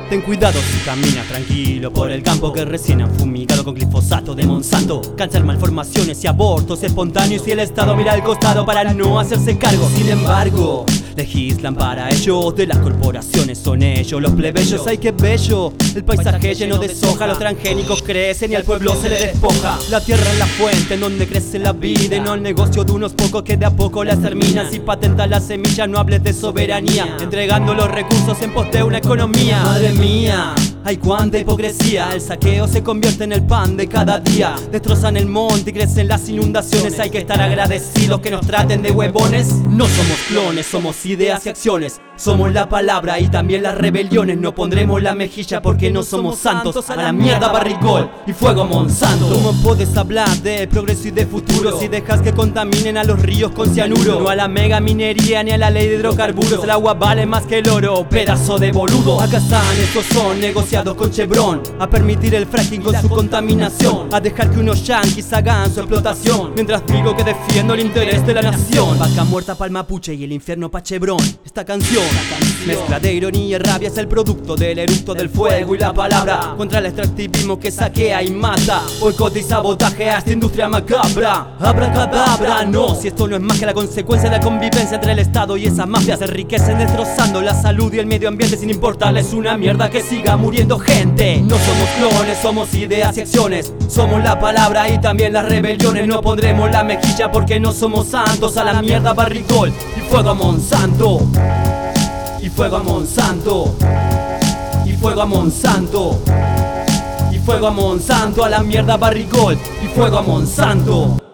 Ten cuidado si caminas tranquilo por el campo que recién han fumigado con glifosato de Monsanto. Cáncer, malformaciones y abortos espontáneos, y el Estado mira al costado para no hacerse cargo. Sin embargo, legislan para ellos, de las corporaciones son ellos los plebeyos. Ay, qué bello, el paisaje lleno de soja, los transgénicos crecen y al pueblo se le despoja. La tierra es la fuente en donde crece la vida, y no el negocio de unos pocos que de a poco las terminan. Si patentas la semilla, no hables de soberanía, entregando los recursos en pos de una economía. Madre mía, ay, cuánta hipocresía. El saqueo se convierte en el pan de cada día. Destrozan el monte y crecen las inundaciones. Hay que estar agradecidos que nos traten de huevones. No somos clones, somos ideas y acciones. Somos la palabra y también las rebeliones. No pondremos la mejilla porque no somos santos. A la mierda Barricol y fuego Monsanto. ¿Cómo puedes hablar de progreso y de futuro si dejas que contaminen a los ríos con cianuro? No a la mega minería ni a la ley de hidrocarburos. El agua vale más que el oro, pedazo de boludo. Acá están, estos son negociados con Chevron, a permitir el fracking con su contaminación, a dejar que unos yanquis hagan su explotación, mientras digo que defiendo el interés de la nación. Vaca muerta pa'l mapuche y el infierno pa' Chevron. Esta canción, mezcla de ironía y rabia, es el producto del eructo del fuego y la palabra contra el extractivismo que saquea y mata, boicot y sabotaje a esta industria macabra. Abracadabra, no, si esto no es más que la consecuencia de la convivencia entre el Estado y esas mafias, se enriquecen destrozando la salud y el medio ambiente sin importarles una mierda que siga muriendo gente. No somos clones, somos ideas y acciones. Somos la palabra y también las rebeliones. No pondremos la mejilla porque no somos santos. A la mierda Barricol y fuego a Monsanto. Y fuego a Monsanto. Y fuego a Monsanto. Y fuego a Monsanto. A la mierda Barricol y fuego a Monsanto.